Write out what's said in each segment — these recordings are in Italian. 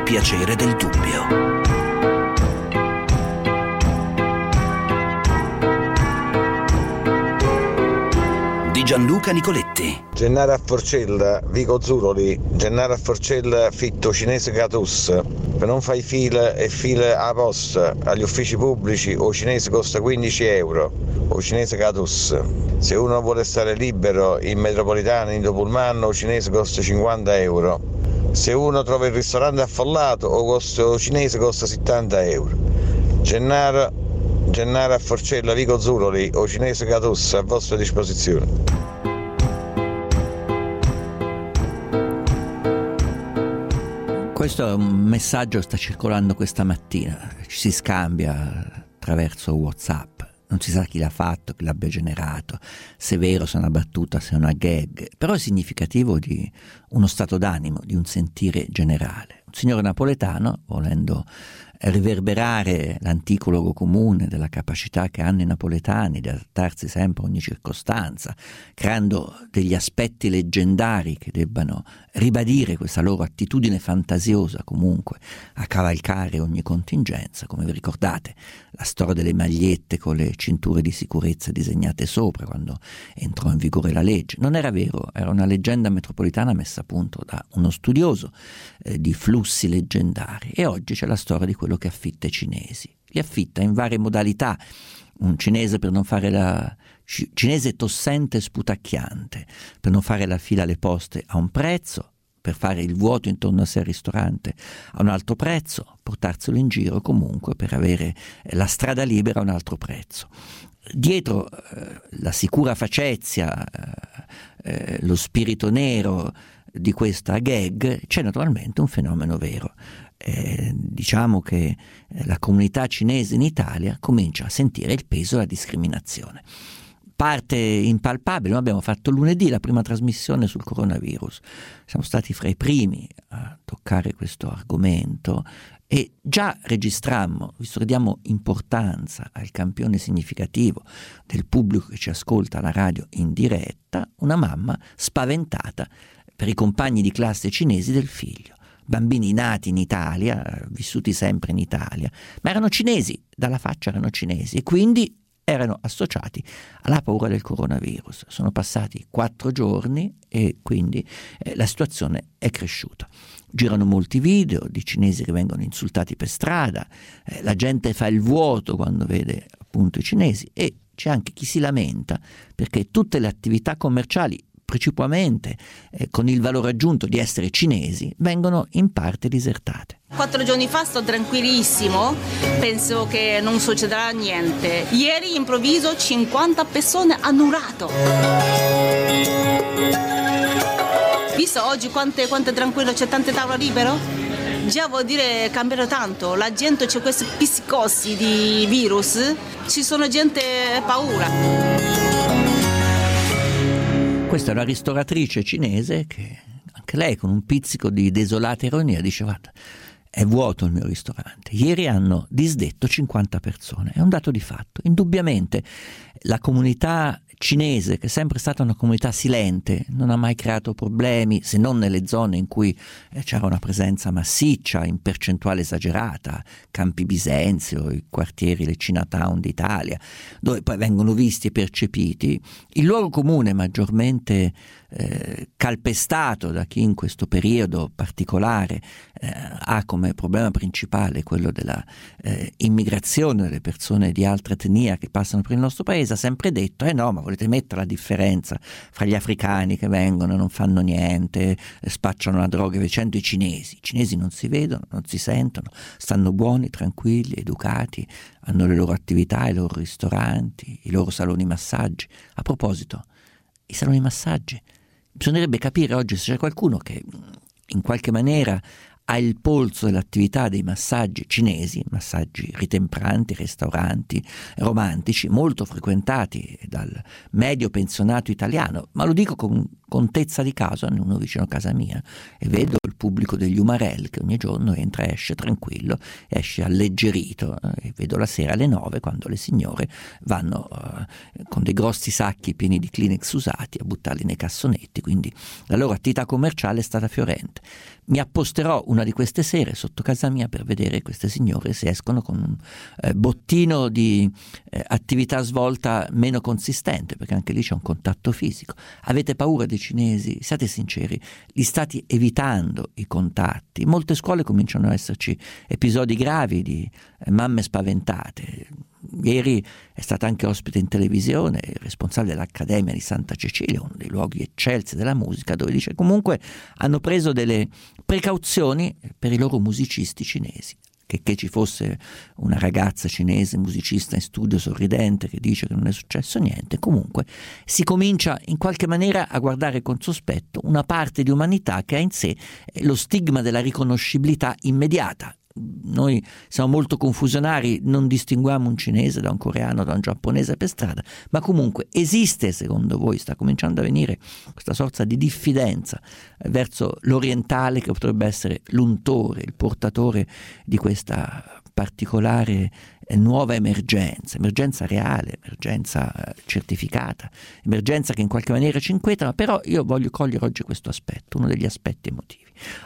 piacere del dubbio. Di Gianluca Nicoletti. Gennaro a Forcella, Vico Zuroli, Gennaro a Forcella, fitto cinese Catus. Per non fare fila e fila a posta agli uffici pubblici, o cinese costa 15 euro, o cinese Catus. Se uno vuole stare libero in metropolitana, in Pullman, o cinese costa 50 euro. Se uno trova il ristorante affollato, o cinese costa 70 euro. Gennaro a Forcella, Vico Zuroli, o cinese Catus, a vostra disposizione. Questo è un messaggio che sta circolando questa mattina, ci si scambia attraverso WhatsApp, non si sa chi l'ha fatto, chi l'abbia generato, se è vero, se è una battuta, se è una gag, però è significativo di uno stato d'animo, di un sentire generale. Un signore napoletano, volendo riverberare l'antico luogo comune della capacità che hanno i napoletani di adattarsi sempre a ogni circostanza, creando degli aspetti leggendari che debbano ribadire questa loro attitudine fantasiosa comunque a cavalcare ogni contingenza. Come vi ricordate la storia delle magliette con le cinture di sicurezza disegnate sopra quando entrò in vigore la legge? Non era vero, era una leggenda metropolitana messa a punto da uno studioso di flussi leggendari, e oggi c'è la storia di quello che affitta i cinesi. Li affitta in varie modalità. Un cinese per non fare la cinese tossente e sputacchiante, per non fare la fila alle poste a un prezzo, per fare il vuoto intorno a sé al ristorante a un altro prezzo, portarselo in giro comunque per avere la strada libera a un altro prezzo. Dietro la sicura facezia, lo spirito nero di questa gag c'è naturalmente un fenomeno vero. Diciamo che la comunità cinese in Italia comincia a sentire il peso della discriminazione. Parte impalpabile. Noi abbiamo fatto lunedì la prima trasmissione sul coronavirus, siamo stati fra i primi a toccare questo argomento e già registrammo, visto che diamo importanza al campione significativo del pubblico che ci ascolta alla radio in diretta, una mamma spaventata per i compagni di classe cinesi del figlio. Bambini nati in Italia, vissuti sempre in Italia, ma erano cinesi, dalla faccia erano cinesi e quindi erano associati alla paura del coronavirus. Sono passati 4 giorni e quindi la situazione è cresciuta. Girano molti video di cinesi che vengono insultati per strada, la gente fa il vuoto quando vede appunto i cinesi, e c'è anche chi si lamenta perché tutte le attività commerciali, principalmente con il valore aggiunto di essere cinesi, vengono in parte disertate. 4 giorni fa sto tranquillissimo, penso che non succederà niente. Ieri improvviso 50 persone hanno urlato. Visto oggi quanto è tranquillo, c'è tante tavole libero? Già vuol dire cambierà tanto, la gente c'è questi psicosi di virus, ci sono gente paura. Questa è una ristoratrice cinese che anche lei con un pizzico di desolata ironia dice: guarda, è vuoto il mio ristorante, ieri hanno disdetto 50 persone, è un dato di fatto. Indubbiamente la comunità cinese, che è sempre stata una comunità silente, non ha mai creato problemi se non nelle zone in cui c'era una presenza massiccia in percentuale esagerata, Campi Bisenzio, i quartieri, le Chinatown d'Italia, dove poi vengono visti e percepiti. Il luogo comune maggiormente calpestato da chi in questo periodo particolare ha come problema principale quello della immigrazione delle persone di altra etnia che passano per il nostro paese, ha sempre detto: no, ma volete mettere la differenza fra gli africani che vengono e non fanno niente, spacciano la droga, dicendo i cinesi non si vedono, non si sentono, stanno buoni, tranquilli, educati, hanno le loro attività, i loro ristoranti, i loro saloni massaggi. A proposito, i saloni massaggi, bisognerebbe capire oggi se c'è qualcuno che in qualche maniera ha il polso dell'attività dei massaggi cinesi, massaggi ritempranti, restauranti romantici, molto frequentati dal medio pensionato italiano, ma lo dico con contezza di caso, uno vicino a casa mia, e vedo il pubblico degli Umarell, che ogni giorno entra e esce tranquillo, esce alleggerito, e vedo la sera alle 9 quando le signore vanno con dei grossi sacchi pieni di Kleenex usati a buttarli nei cassonetti, quindi la loro attività commerciale è stata fiorente. Mi apposterò una di queste sere sotto casa mia per vedere queste signore se escono con un bottino di attività svolta meno consistente, perché anche lì c'è un contatto fisico. Avete paura dei cinesi? Siate sinceri, li state evitando i contatti. In molte scuole cominciano ad esserci episodi gravi di mamme spaventate. Ieri è stata anche ospite in televisione il responsabile dell'Accademia di Santa Cecilia, uno dei luoghi eccelsi della musica, dove dice comunque hanno preso delle precauzioni per i loro musicisti cinesi. Che ci fosse una ragazza cinese musicista in studio sorridente che dice che non è successo niente, comunque si comincia in qualche maniera a guardare con sospetto una parte di umanità che ha in sé lo stigma della riconoscibilità immediata. Noi siamo molto confusionari, non distinguiamo un cinese da un coreano, da un giapponese per strada, ma comunque esiste, secondo voi, sta cominciando a venire questa sorta di diffidenza verso l'orientale che potrebbe essere l'untore, il portatore di questa particolare nuova emergenza reale, emergenza certificata, emergenza che in qualche maniera ci inquieta, ma però io voglio cogliere oggi questo aspetto, uno degli aspetti emotivi.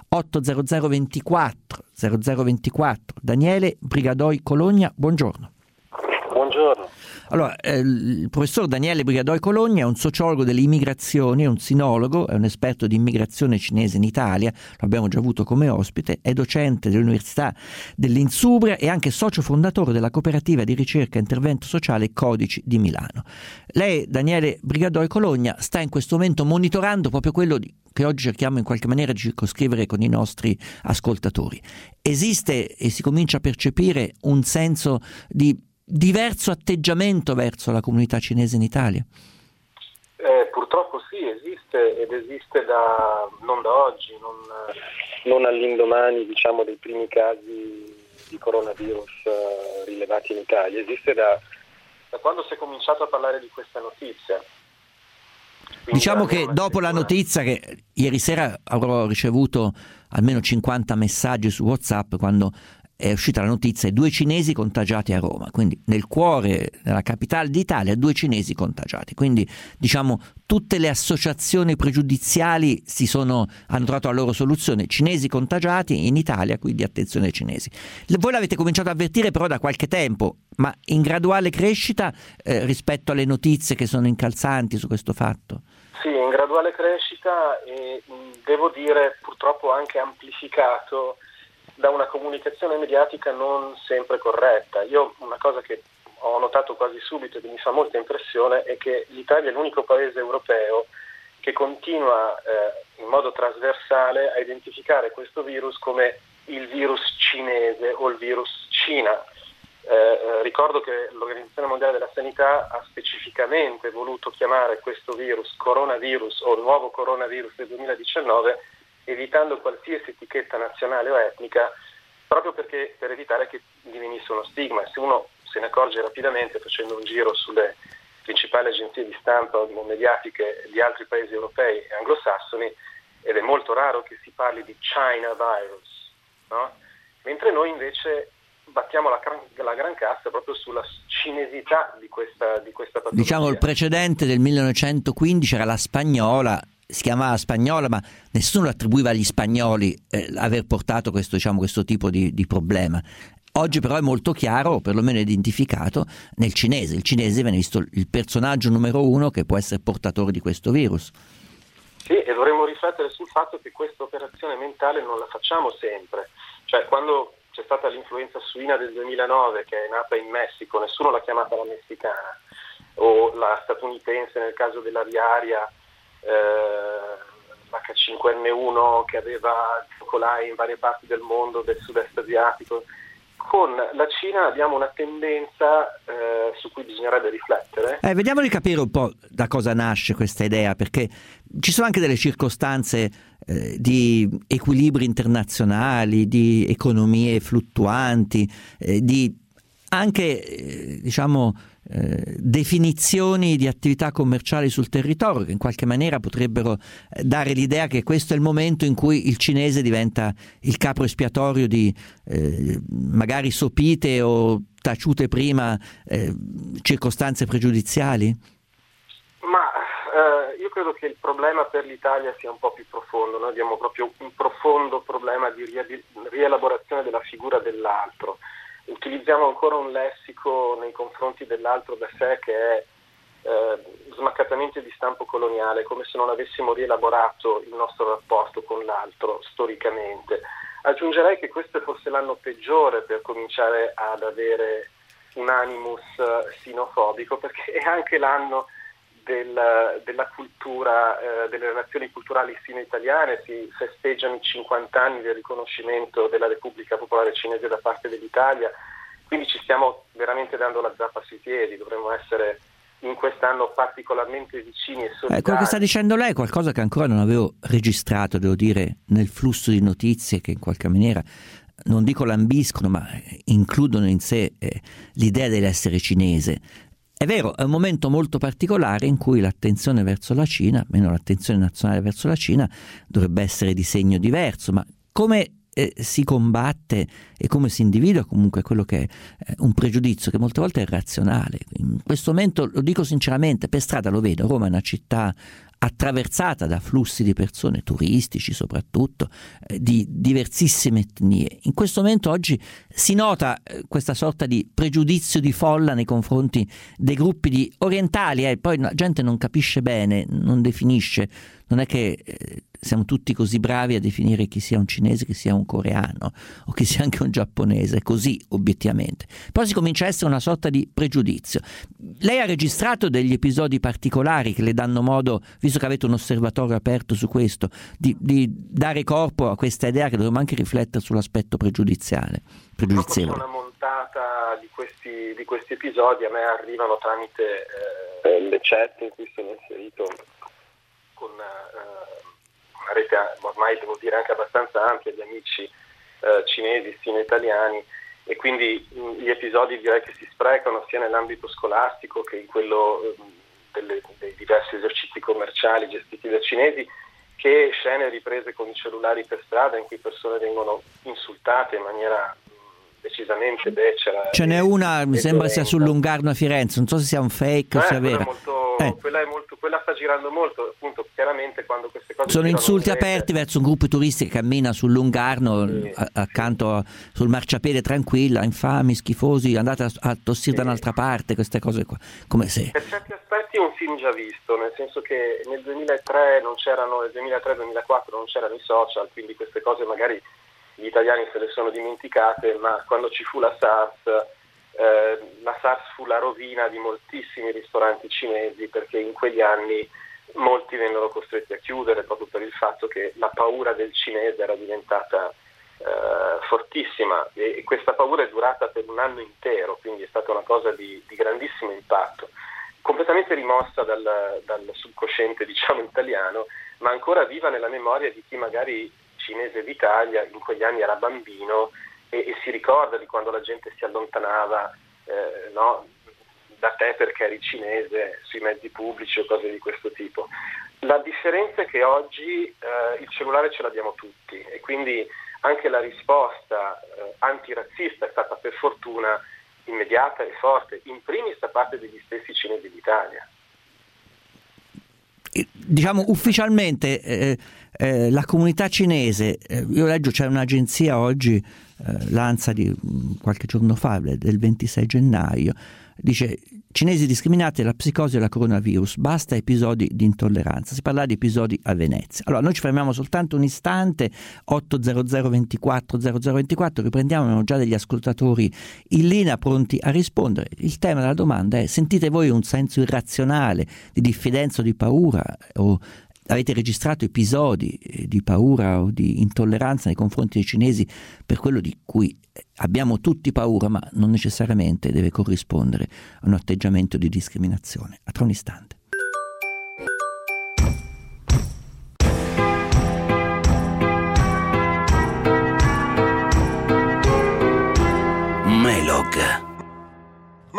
80024 0024 Daniele Brigadoi Cologna, buongiorno. Buongiorno. Allora, il professor Daniele Brigadoi Cologna è un sociologo delle immigrazioni, è un sinologo, è un esperto di immigrazione cinese in Italia, lo abbiamo già avuto come ospite, è docente dell'Università dell'Insubria e anche socio fondatore della cooperativa di ricerca e intervento sociale Codici di Milano. Lei, Daniele Brigadoi Cologna, sta in questo momento monitorando proprio quello che oggi cerchiamo in qualche maniera di circoscrivere con i nostri ascoltatori. Esiste e si comincia a percepire un senso di diverso atteggiamento verso la comunità cinese in Italia? Purtroppo sì, esiste ed esiste non da oggi, non all'indomani dei primi casi di coronavirus rilevati in Italia, esiste da quando si è cominciato a parlare di questa notizia. Quindi diciamo che dopo la notizia, che ieri sera avrò ricevuto almeno 50 messaggi su WhatsApp quando è uscita la notizia di 2 cinesi contagiati a Roma, quindi nel cuore, nella capitale d'Italia, 2 cinesi contagiati, quindi diciamo tutte le associazioni pregiudiziali hanno trovato la loro soluzione: cinesi contagiati in Italia, quindi attenzione ai cinesi. Voi l'avete cominciato a avvertire però da qualche tempo, ma in graduale crescita rispetto alle notizie che sono incalzanti su questo fatto? Sì, in graduale crescita e devo dire purtroppo anche amplificato da una comunicazione mediatica non sempre corretta. Io una cosa che ho notato quasi subito e che mi fa molta impressione è che l'Italia è l'unico paese europeo che continua in modo trasversale a identificare questo virus come il virus cinese o il virus Cina. Ricordo che l'Organizzazione Mondiale della Sanità ha specificamente voluto chiamare questo virus coronavirus o nuovo coronavirus del 2019, evitando qualsiasi etichetta nazionale o etnica, proprio perché per evitare che divenisse uno stigma. Se uno se ne accorge rapidamente facendo un giro sulle principali agenzie di stampa o mediatiche di altri paesi europei e anglosassoni, ed è molto raro che si parli di China virus, no? Mentre noi invece battiamo la gran cassa proprio sulla cinesità di questa patologia. Diciamo il precedente del 1915 era la spagnola, si chiamava spagnola, ma nessuno attribuiva agli spagnoli aver portato questo tipo di problema. Oggi però è molto chiaro, o perlomeno identificato, nel cinese. Il cinese viene visto il personaggio numero 1 che può essere portatore di questo virus. Sì, e dovremmo riflettere sul fatto che questa operazione mentale non la facciamo sempre. Cioè, quando c'è stata l'influenza suina del 2009, che è nata in Messico, nessuno l'ha chiamata la messicana, o la statunitense nel caso dell'aviaria, l'H5N1 che aveva focolai in varie parti del mondo, del sud-est asiatico. Con la Cina abbiamo una tendenza su cui bisognerebbe riflettere. Vediamo di capire un po' da cosa nasce questa idea, perché ci sono anche delle circostanze di equilibri internazionali, di economie fluttuanti, di anche definizioni di attività commerciali sul territorio che in qualche maniera potrebbero dare l'idea che questo è il momento in cui il cinese diventa il capro espiatorio di magari sopite o taciute prima circostanze pregiudiziali? Ma io credo che il problema per l'Italia sia un po' più profondo. Noi abbiamo proprio un profondo problema di rielaborazione della figura dell'altro. Utilizziamo ancora un lessico nei confronti dell'altro da sé che è smaccatamente di stampo coloniale, come se non avessimo rielaborato il nostro rapporto con l'altro storicamente. Aggiungerei che questo è forse l'anno peggiore per cominciare ad avere un animus sinofobico, perché è anche l'anno della cultura, delle relazioni culturali sino-italiane. Si festeggiano i 50 anni del riconoscimento della Repubblica Popolare Cinese da parte dell'Italia, quindi ci stiamo veramente dando la zappa sui piedi. Dovremmo essere in quest'anno particolarmente vicini e solidari. Quello che sta dicendo lei è qualcosa che ancora non avevo registrato, devo dire, nel flusso di notizie che in qualche maniera, non dico lambiscono, ma includono in sé l'idea dell'essere cinese. È vero, è un momento molto particolare in cui l'attenzione verso la Cina, almeno l'attenzione nazionale verso la Cina, dovrebbe essere di segno diverso, ma come si combatte e come si individua comunque quello che è un pregiudizio che molte volte è irrazionale. In questo momento, lo dico sinceramente, per strada lo vedo, Roma è una città attraversata da flussi di persone, turistici soprattutto, di diversissime etnie. In questo momento oggi si nota questa sorta di pregiudizio di folla nei confronti dei gruppi di orientali, poi la gente non capisce bene, non definisce, non è che siamo tutti così bravi a definire chi sia un cinese, chi sia un coreano o chi sia anche un giapponese, così obiettivamente. Poi si comincia a essere una sorta di pregiudizio. Lei ha registrato degli episodi particolari che le danno modo, visto che avete un osservatorio aperto su questo, di dare corpo a questa idea che dovremmo anche riflettere sull'aspetto pregiudiziale. Una montata di questi episodi a me arrivano tramite le chat in cui sono inserito con una rete ormai devo dire anche abbastanza ampia di amici cinesi, sino-italiani, e quindi gli episodi direi che si sprecano sia nell'ambito scolastico che in quello dei diversi esercizi commerciali gestiti da cinesi, che scene riprese con i cellulari per strada in cui persone vengono insultate in maniera decisamente becera. Ce n'è una, mi sembra sia sul Lungarno a Firenze, non so se sia un fake o sia vera. Quella sta girando molto, appunto, chiaramente quando queste cose sono insulti aperti verso un gruppo turistico che cammina sul Lungarno, accanto sul marciapiede, tranquilla, infami, schifosi, andate a tossire da un'altra parte, queste cose qua, come se per certi aspetti è un film già visto, nel senso che nel 2003 2004 non c'erano i social, quindi queste cose magari gli italiani se le sono dimenticate, ma quando ci fu la SARS fu la rovina di moltissimi ristoranti cinesi, perché in quegli anni molti vennero costretti a chiudere proprio per il fatto che la paura del cinese era diventata fortissima, e questa paura è durata per un anno intero, quindi è stata una cosa di grandissimo impatto, completamente rimossa dal subconsciente, diciamo, italiano, ma ancora viva nella memoria di chi magari cinese d'Italia in quegli anni era bambino e si ricorda di quando la gente si allontanava da te perché eri cinese sui mezzi pubblici o cose di questo tipo. La differenza è che oggi il cellulare ce l'abbiamo tutti, e quindi anche la risposta antirazzista è stata per fortuna immediata e forte, in primis da parte degli stessi cinesi d'Italia. Diciamo ufficialmente la comunità cinese, io leggo, c'è un'agenzia oggi, l'ANSA di qualche giorno fa, del 26 gennaio, dice: cinesi discriminati dalla psicosi e dalla coronavirus, basta episodi di intolleranza. Si parla di episodi a Venezia. Allora noi ci fermiamo soltanto un istante, 800 24 0024, riprendiamo, abbiamo già degli ascoltatori in linea pronti a rispondere. Il tema della domanda è: sentite voi un senso irrazionale di diffidenza o di paura, o avete registrato episodi di paura o di intolleranza nei confronti dei cinesi per quello di cui abbiamo tutti paura, ma non necessariamente deve corrispondere a un atteggiamento di discriminazione? A tra un istante. Melog.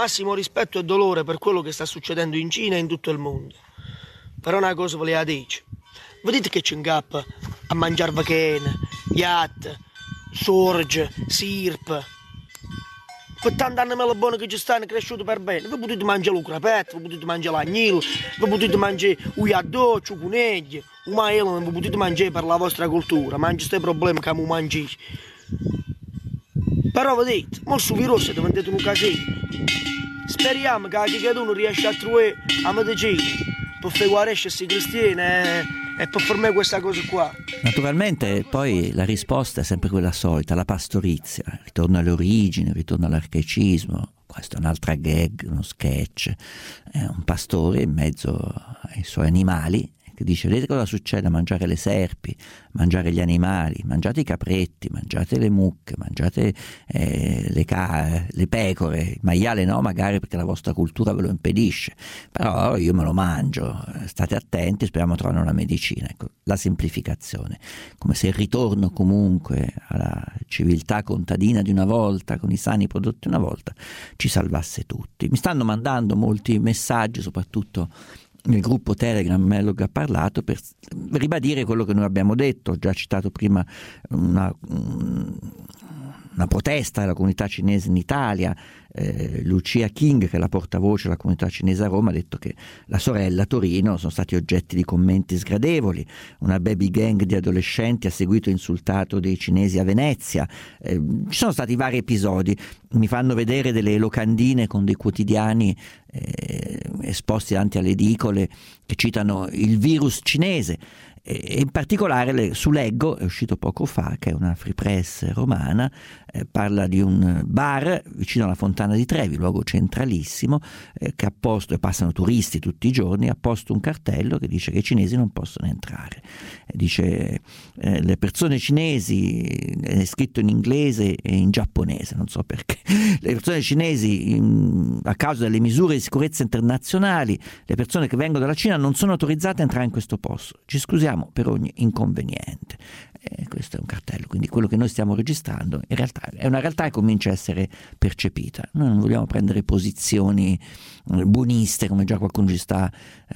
massimo rispetto e dolore per quello che sta succedendo in Cina e in tutto il mondo. Però una cosa voleva dire, vedete che ci ingappa a mangiare vacchene, yacht, sorge, sirp. Per tanti anni me buone che ci stanno cresciuti per bene, vi potete mangiare il crapetto, vi potete mangiare l'agnello, vi potete mangiare un iadoccio, un coniglio, un maello, non vi potete mangiare per la vostra cultura, mangi questi problemi che mi mangi. Però vedete, mo su virus è diventato un casino. Speriamo che anche uno riesce a trovare a medicina per fare guarire questi cristiani e per fare questa cosa qua. Naturalmente poi la risposta è sempre quella solita, la pastorizia, ritorno alle origini, ritorno all'archaicismo. Questo è un'altra gag, uno sketch, è un pastore in mezzo ai suoi animali che dice: vedete cosa succede a mangiare le serpi, mangiare gli animali, mangiate i capretti, mangiate le mucche, mangiate le pecore, il maiale no magari perché la vostra cultura ve lo impedisce, però io me lo mangio, state attenti, speriamo trovare una medicina. Ecco, la semplificazione, come se il ritorno comunque alla civiltà contadina di una volta, con i sani prodotti una volta, ci salvasse tutti. Mi stanno mandando molti messaggi, soprattutto nel gruppo Telegram Mellog ha parlato, per ribadire quello che noi abbiamo detto. Ho già citato prima una protesta della comunità cinese in Italia. Lucia King, che è la portavoce della comunità cinese a Roma, ha detto che la sorella a Torino sono stati oggetti di commenti sgradevoli. Una baby gang di adolescenti ha seguito e insultato dei cinesi a Venezia. Ci sono stati vari episodi, mi fanno vedere delle locandine con dei quotidiani esposti davanti alle edicole che citano il virus cinese, e in particolare su Leggo, è uscito poco fa, che è una free press romana, parla di un bar vicino alla Fontana di Trevi, luogo centralissimo, che ha posto, e passano turisti tutti i giorni, ha posto un cartello che dice che i cinesi non possono entrare. Dice le persone cinesi, è scritto in inglese e in giapponese, non so perché, le persone cinesi a causa delle misure di sicurezza internazionali, le persone che vengono dalla Cina non sono autorizzate a entrare in questo posto, ci scusiamo per ogni inconveniente. Questo è un cartello, quindi quello che noi stiamo registrando in realtà è una realtà che comincia a essere percepita. Noi non vogliamo prendere posizioni buoniste come già qualcuno ci sta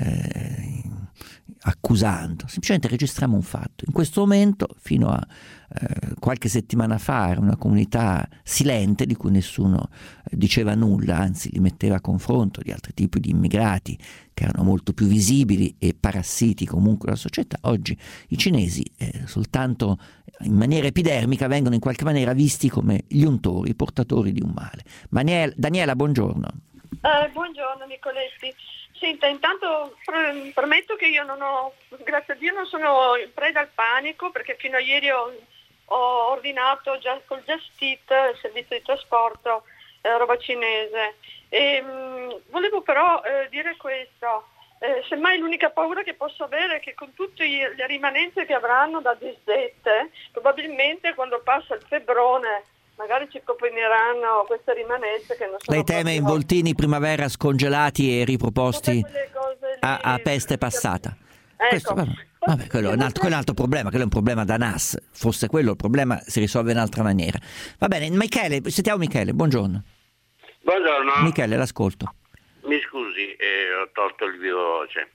accusando, semplicemente registriamo un fatto. In questo momento, fino a qualche settimana fa, era una comunità silente di cui nessuno diceva nulla, anzi li metteva a confronto di altri tipi di immigrati che erano molto più visibili e parassiti comunque della società. Oggi i cinesi soltanto in maniera epidermica vengono in qualche maniera visti come gli untori, i portatori di un male. Daniela, buongiorno. Buongiorno Nicoletti. Senta, intanto prometto che io non ho, grazie a Dio non sono in preda al panico, perché fino a ieri ho ordinato già col Just Eat, il servizio di trasporto, roba cinese. Volevo però dire questo, semmai l'unica paura che posso avere è che con tutte le rimanenze che avranno da disdette, probabilmente quando passa il febbrone magari ci copineranno queste rimanenze che non sono. Lei teme involtini primavera scongelati e riproposti a peste passata. Ecco. Questo, vabbè, quello è un altro problema, quello è un problema da NAS. Fosse quello il problema si risolve in un'altra maniera. Va bene, Michele, sentiamo Michele, buongiorno. Buongiorno. Michele, l'ascolto. Mi scusi, ho tolto il vivo voce.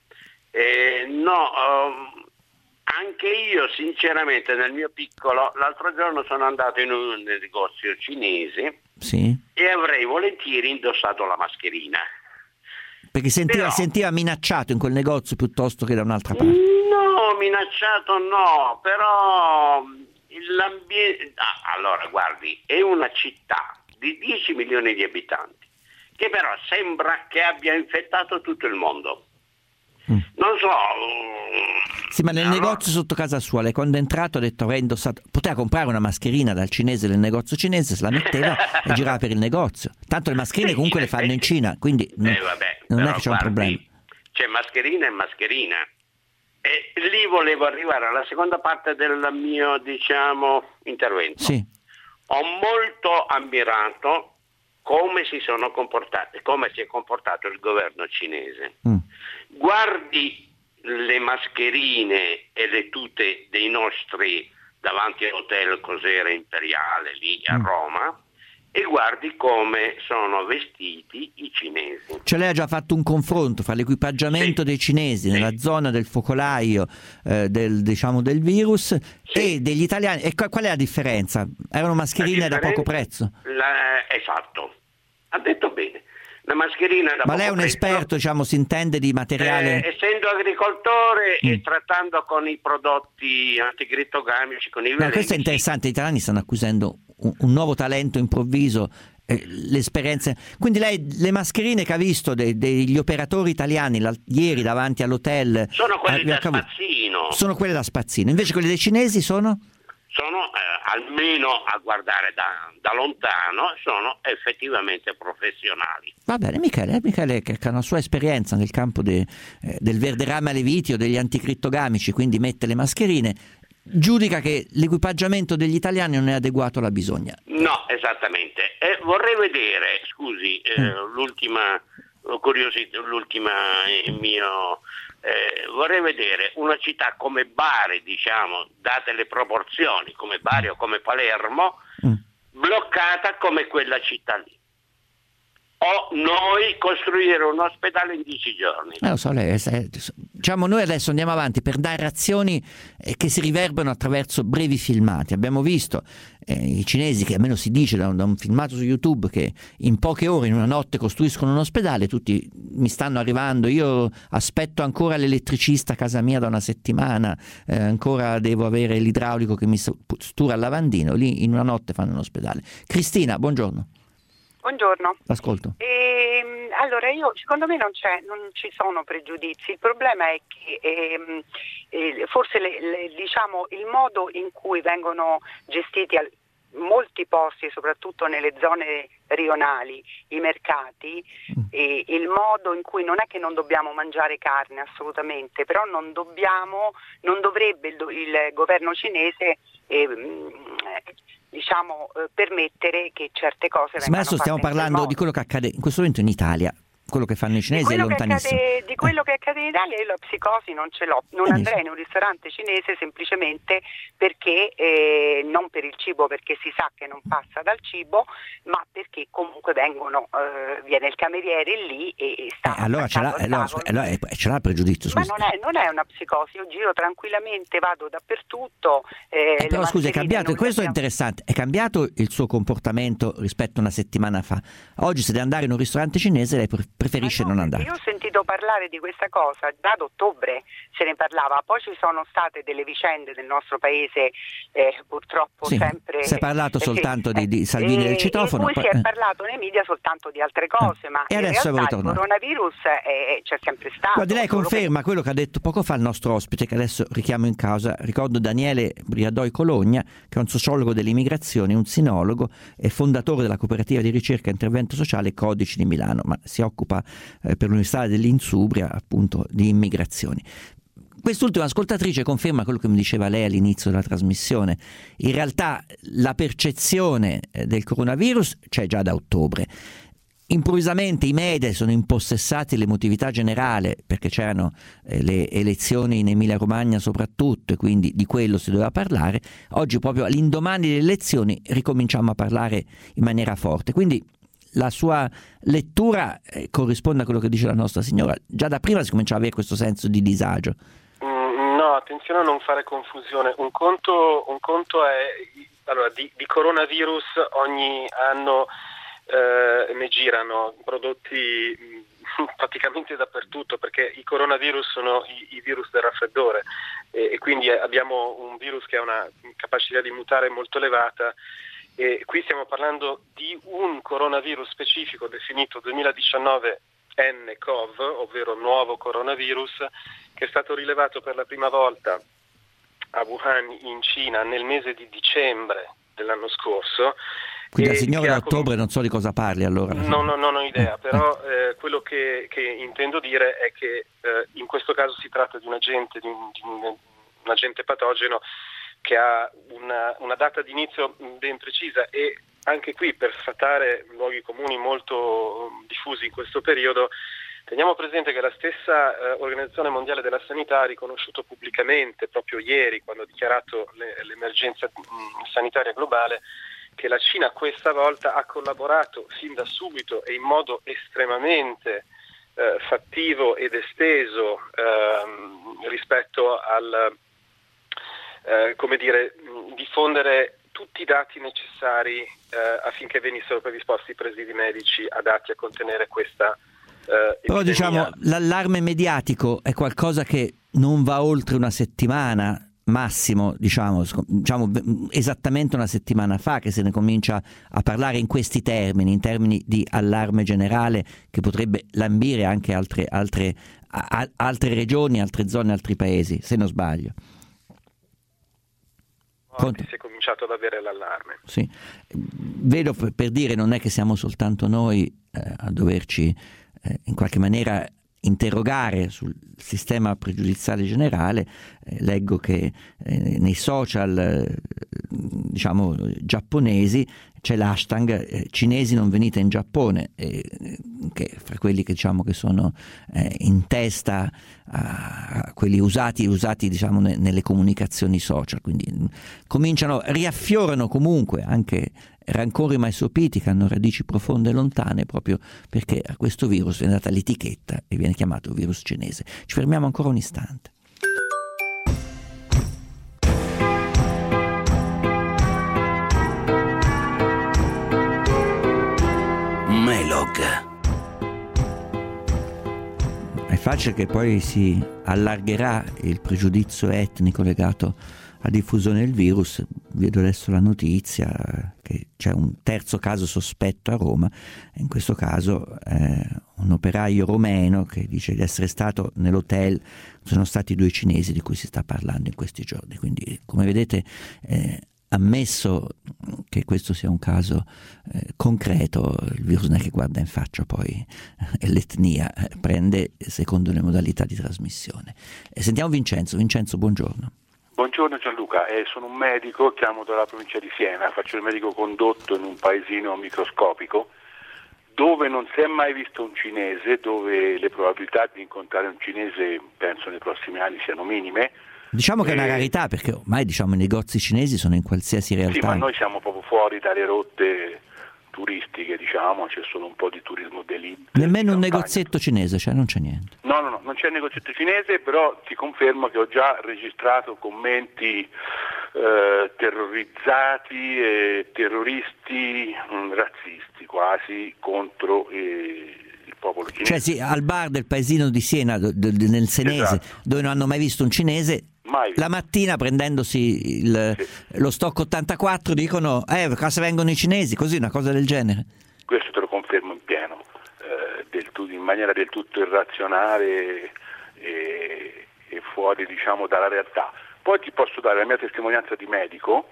Anche io sinceramente nel mio piccolo l'altro giorno sono andato in un negozio cinese, sì, e avrei volentieri indossato la mascherina. Perché sentiva minacciato in quel negozio piuttosto che da un'altra parte? No, minacciato no, però l'ambiente... allora guardi, è una città di 10 milioni di abitanti che però sembra che abbia infettato tutto il mondo. Non so. Sì, ma nel negozio sotto casa sua, lei quando è entrato ha detto avrei indossato, poteva comprare una mascherina dal cinese del negozio cinese, se la metteva e girava per il negozio. Tanto le mascherine comunque le fanno in Cina, quindi non è che c'è un problema. C'è mascherina e mascherina. E lì volevo arrivare alla seconda parte del mio, intervento. Sì. Ho molto ammirato come si sono comportati, come si è comportato il governo cinese. Guardi le mascherine e le tute dei nostri davanti all'hotel Cosera Imperiale lì a Roma, e guardi come sono vestiti i cinesi. Cioè lei ha già fatto un confronto fra l'equipaggiamento dei cinesi nella zona del focolaio del virus e degli italiani. E qual è la differenza? Erano mascherine da poco prezzo? Esatto, ha detto bene. La mascherina da poco prezzo. Ma lei è un esperto, si intende di materiale? Essendo agricoltore e trattando con i prodotti anticrittogamici, con i veleni. Questo è interessante, gli italiani stanno acquisendo un nuovo talento improvviso, le esperienze. Quindi lei le mascherine che ha visto degli operatori italiani ieri davanti all'hotel sono quelle da spazzino. Sono quelle da spazzino. Invece quelle dei cinesi sono almeno a guardare da lontano, sono effettivamente professionali. Va bene, Michele che ha una sua esperienza nel campo del verderame alevitio, degli anticrittogamici, quindi mette le mascherine, giudica che l'equipaggiamento degli italiani non è adeguato alla bisogna. No, esattamente. Vorrei vedere, scusi, l'ultima curiosità, vorrei vedere una città come Bari, date le proporzioni, come Bari o come Palermo, bloccata come quella città lì. O noi costruire un ospedale in 10 giorni. Lo so, noi adesso andiamo avanti per narrazioni che si riverberano attraverso brevi filmati. Abbiamo visto i cinesi, che almeno si dice da un filmato su YouTube, che in poche ore, in una notte, costruiscono un ospedale. Tutti mi stanno arrivando, io aspetto ancora l'elettricista a casa mia da una settimana, ancora devo avere l'idraulico che mi stura il lavandino. Lì in una notte fanno un ospedale. Cristina, buongiorno. Buongiorno. Ascolto. Allora, secondo me non ci sono pregiudizi. Il problema è che forse il modo in cui vengono gestiti molti posti, soprattutto nelle zone rionali, i mercati, e il modo in cui non è che non dobbiamo mangiare carne assolutamente, però non dovrebbe il governo cinese permettere che certe cose vengano adesso stiamo fatte parlando di quello che accade in questo momento in Italia. Quello che fanno i cinesi è lontanissimo. Di quello che accade in Italia io la psicosi non ce l'ho. Non andrei in un ristorante cinese semplicemente perché non per il cibo, perché si sa che non passa dal cibo, ma perché comunque viene il cameriere lì e sta allora ce l'ha il pregiudizio, scusi. Ma non è una psicosi, io giro tranquillamente, vado dappertutto. Però scusi, è cambiato, e questo è interessante, è cambiato il suo comportamento rispetto a una settimana fa. Oggi se deve andare in un ristorante cinese lei preferisce non andare. Io ho sentito parlare di questa cosa già ad ottobre, se ne parlava, poi ci sono state delle vicende del nostro paese, purtroppo sempre. Si è parlato soltanto di Salvini e del citofono. In cui si è parlato nei media soltanto di altre cose, ma e in adesso realtà il coronavirus c'è sempre stato. Guardi, lei conferma quello che ha detto poco fa il nostro ospite, che adesso richiamo in causa. Ricordo Daniele Briadoi Cologna, che è un sociologo delle immigrazioni, un sinologo e fondatore della cooperativa di ricerca e intervento sociale Codici di Milano, ma si occupa per l'Università dell'Insubria appunto di immigrazioni. Quest'ultima ascoltatrice conferma quello che mi diceva lei all'inizio della trasmissione. In realtà la percezione del coronavirus c'è già da ottobre. Improvvisamente i media sono impossessati dell'emotività generale perché c'erano le elezioni in Emilia Romagna soprattutto, e quindi di quello si doveva parlare. Oggi, proprio all'indomani delle elezioni, ricominciamo a parlare in maniera forte. Quindi la sua lettura corrisponde a quello che dice la nostra signora. Già da prima si cominciava ad avere questo senso di disagio. No, attenzione a non fare confusione. Un conto è, allora, di coronavirus ogni anno ne girano prodotti praticamente dappertutto, perché i coronavirus sono i virus del raffreddore e quindi abbiamo un virus che ha una capacità di mutare molto elevata. E qui stiamo parlando di un coronavirus specifico definito 2019 nCoV, ovvero nuovo coronavirus, che è stato rilevato per la prima volta a Wuhan in Cina nel mese di dicembre dell'anno scorso. Quindi la signora da ottobre non so di cosa parli allora. Non ho idea, però quello che intendo dire è che in questo caso si tratta di un agente patogeno che ha una data di inizio ben precisa, e anche qui, per sfatare luoghi comuni molto diffusi in questo periodo, teniamo presente che la stessa Organizzazione Mondiale della Sanità ha riconosciuto pubblicamente, proprio ieri, quando ha dichiarato l'emergenza sanitaria globale, che la Cina questa volta ha collaborato fin da subito e in modo estremamente fattivo ed esteso rispetto al diffondere tutti i dati necessari affinché venissero predisposti i presidi medici adatti a contenere questa però epidemia. L'allarme mediatico è qualcosa che non va oltre una settimana, massimo, diciamo esattamente una settimana fa che se ne comincia a parlare in questi termini, in termini di allarme generale che potrebbe lambire anche altre regioni, altre zone, altri paesi, se non sbaglio. Si è cominciato ad avere l'allarme. Sì. Vedo, per dire, non è che siamo soltanto noi a doverci in qualche maniera interrogare sul sistema pregiudiziale generale. Leggo che nei social giapponesi c'è l'hashtag cinesi non venite in Giappone, che fra quelli che che sono in testa a quelli usati nelle comunicazioni social, quindi riaffiorano comunque anche rancori mai sopiti che hanno radici profonde e lontane, proprio perché a questo virus viene data l'etichetta e viene chiamato virus cinese. Ci fermiamo ancora un istante. Melog. È facile che poi si allargherà il pregiudizio etnico legato alla diffusione del virus. Vedo adesso la notizia che c'è un terzo caso sospetto a Roma, in questo caso un operaio romeno che dice di essere stato nell'hotel. Sono stati 2 cinesi di cui si sta parlando in questi giorni, quindi come vedete, ammesso che questo sia un caso concreto, il virus non è che guarda in faccia poi l'etnia, prende secondo le modalità di trasmissione. Sentiamo Vincenzo, buongiorno. Buongiorno Gianluca, sono un medico, chiamo dalla provincia di Siena, faccio il medico condotto in un paesino microscopico dove non si è mai visto un cinese, dove le probabilità di incontrare un cinese penso nei prossimi anni siano minime. Diciamo che è una rarità, perché ormai i negozi cinesi sono in qualsiasi realtà. Sì, ma noi siamo proprio fuori dalle rotte turistiche, c'è solo un po' di turismo d'élite. Nemmeno un negozietto cinese, non c'è niente. No, non c'è il negozietto cinese, però ti confermo che ho già registrato commenti terrorizzati e terroristi razzisti quasi contro il popolo cinese. Cioè sì, al bar del paesino di Siena, nel senese, esatto, dove non hanno mai visto un cinese, la mattina prendendosi lo stock 84 dicono cosa vengono i cinesi, così, una cosa del genere. Questo te lo confermo in pieno, in maniera del tutto irrazionale e fuori dalla realtà. Poi ti posso dare la mia testimonianza di medico,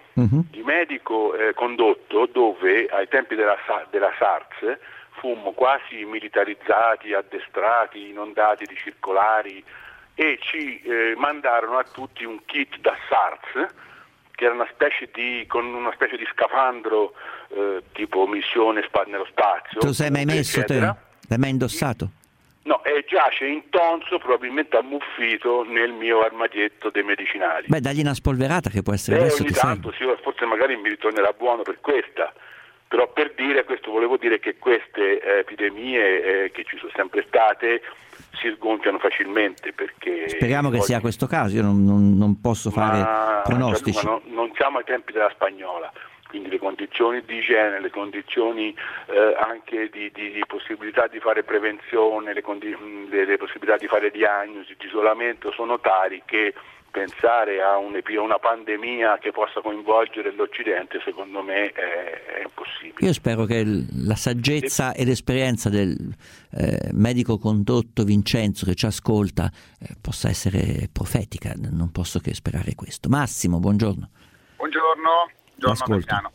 condotto, dove ai tempi della SARS fummo quasi militarizzati, addestrati, inondati di circolari, e ci mandarono a tutti un kit da SARS che era con una specie di scafandro tipo missione nello spazio. Tu sei mai messo te? L'hai mai indossato? No, giace intonso, probabilmente ammuffito nel mio armadietto dei medicinali. Beh, dagli una spolverata che può essere adesso. Ogni tanto sì, forse magari mi ritornerà buono per questa. Però volevo dire che queste epidemie che ci sono sempre state si sgonfiano facilmente, perché speriamo che sia questo caso. Io non posso fare pronostici. Non siamo ai tempi della spagnola, quindi le condizioni di igiene, le condizioni anche di possibilità di fare prevenzione, le possibilità di fare diagnosi, di isolamento sono tali che pensare a una pandemia che possa coinvolgere l'Occidente secondo me è impossibile. Io spero che la saggezza e l'esperienza del medico condotto Vincenzo che ci ascolta possa essere profetica, non posso che sperare questo. Massimo, buongiorno. Buongiorno americano.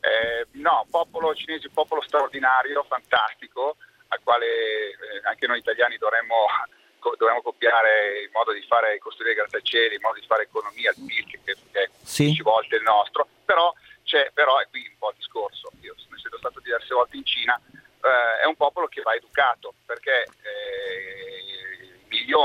Popolo cinese, popolo straordinario, fantastico, al quale anche noi italiani dovremmo copiare il modo di costruire grattacieli, il modo di fare economia, il PIL che è 10 volte il nostro, però è qui un po' il discorso. Io essendo stato diverse volte in Cina, è un popolo che va educato, perché milioni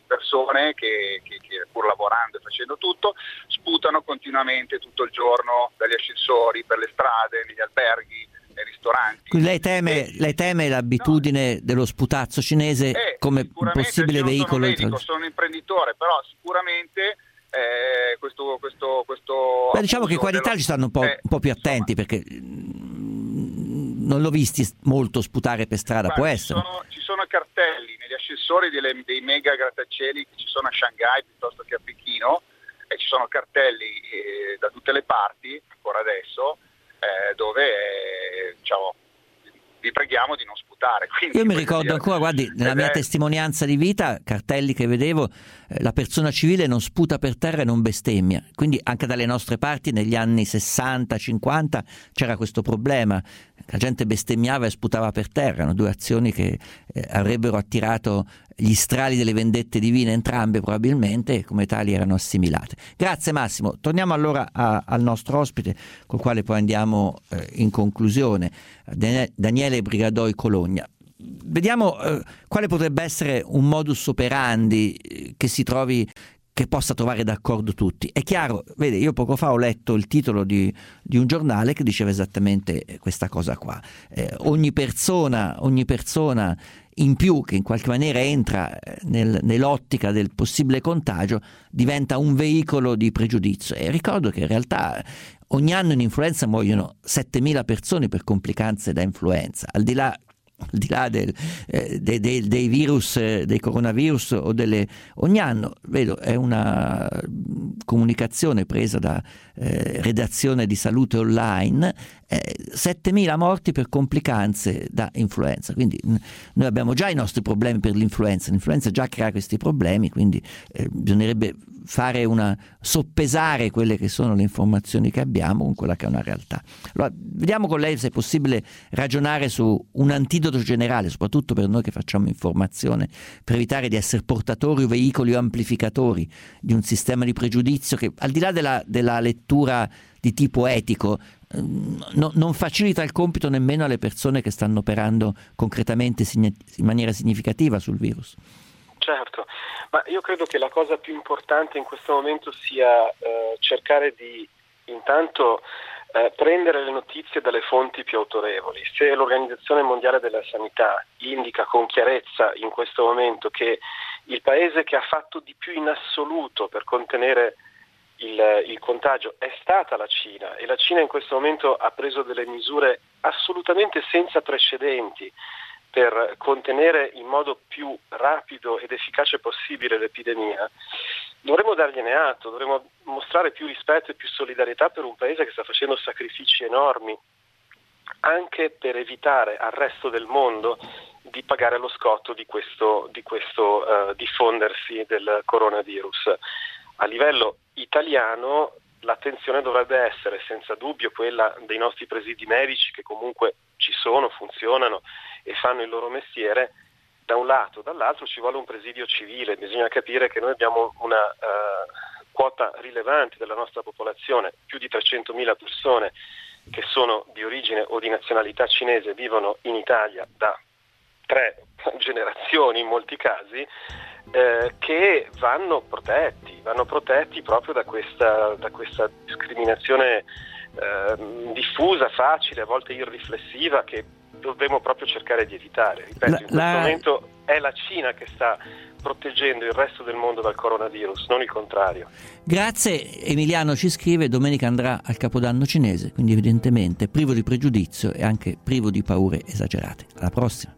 persone che pur lavorando e facendo tutto sputano continuamente tutto il giorno dagli ascensori, per le strade, negli alberghi, nei ristoranti. Quindi lei teme l'abitudine dello sputazzo cinese come possibile veicolo? Sono medico, sono un imprenditore, però sicuramente questo diciamo che qua in Italia ci stanno un po' più attenti, perché non l'ho visti molto sputare per strada. Può essere. Ci sono cartelli negli ascensori dei mega grattacieli che ci sono a Shanghai piuttosto che a Pechino, e ci sono cartelli da tutte le parti ancora adesso, dove diciamo vi preghiamo di non sputare. Quindi, io mi ricordo ancora, guardi, nella mia testimonianza di vita, cartelli che vedevo, la persona civile non sputa per terra e non bestemmia. Quindi anche dalle nostre parti negli anni 60-50 c'era questo problema, la gente bestemmiava e sputava per terra. Erano due azioni che avrebbero attirato gli strali delle vendette divine, entrambe probabilmente, e come tali erano assimilate. Grazie Massimo. Torniamo allora al nostro ospite, col quale poi andiamo in conclusione, Daniele Brigadoi Cologna. Vediamo quale potrebbe essere un modus operandi che possa trovare d'accordo tutti. È chiaro, vede, io poco fa ho letto il titolo di un giornale che diceva esattamente questa cosa qua. Ogni persona in più che in qualche maniera entra nell'ottica del possibile contagio diventa un veicolo di pregiudizio. E ricordo che in realtà ogni anno in influenza muoiono 7.000 persone per complicanze da influenza, al di là dei virus, dei coronavirus o ogni anno, vedo, è una comunicazione presa da redazione di Salute Online, 7.000 morti per complicanze da influenza. Quindi noi abbiamo già i nostri problemi per l'influenza già crea questi problemi, quindi bisognerebbe soppesare quelle che sono le informazioni che abbiamo con quella che è una realtà. Allora, vediamo con lei se è possibile ragionare su un antidoto generale, soprattutto per noi che facciamo informazione, per evitare di essere portatori o veicoli o amplificatori di un sistema di pregiudizio che, al di là della lettura di tipo etico, non facilita il compito nemmeno alle persone che stanno operando concretamente in maniera significativa sul virus. Certo, ma io credo che la cosa più importante in questo momento sia cercare di intanto prendere le notizie dalle fonti più autorevoli. Se l'Organizzazione Mondiale della Sanità indica con chiarezza in questo momento che il paese che ha fatto di più in assoluto per contenere il contagio è stata la Cina, e la Cina in questo momento ha preso delle misure assolutamente senza precedenti per contenere in modo più rapido ed efficace possibile l'epidemia, dovremmo dargliene atto, dovremmo mostrare più rispetto e più solidarietà per un paese che sta facendo sacrifici enormi anche per evitare al resto del mondo di pagare lo scotto di questo diffondersi del coronavirus. A livello italiano l'attenzione dovrebbe essere senza dubbio quella dei nostri presidi medici, che comunque ci sono, funzionano e fanno il loro mestiere, da un lato. Dall'altro ci vuole un presidio civile. Bisogna capire che noi abbiamo una quota rilevante della nostra popolazione, più di 300.000 persone che sono di origine o di nazionalità cinese, vivono in Italia da 3 generazioni in molti casi, che vanno protetti proprio da questa discriminazione diffusa, facile, a volte irriflessiva, che dovremmo proprio cercare di evitare. Ripeto, in questo momento è la Cina che sta proteggendo il resto del mondo dal coronavirus, non il contrario. Grazie. Emiliano ci scrive: domenica andrà al Capodanno cinese, quindi evidentemente privo di pregiudizio e anche privo di paure esagerate. Alla prossima.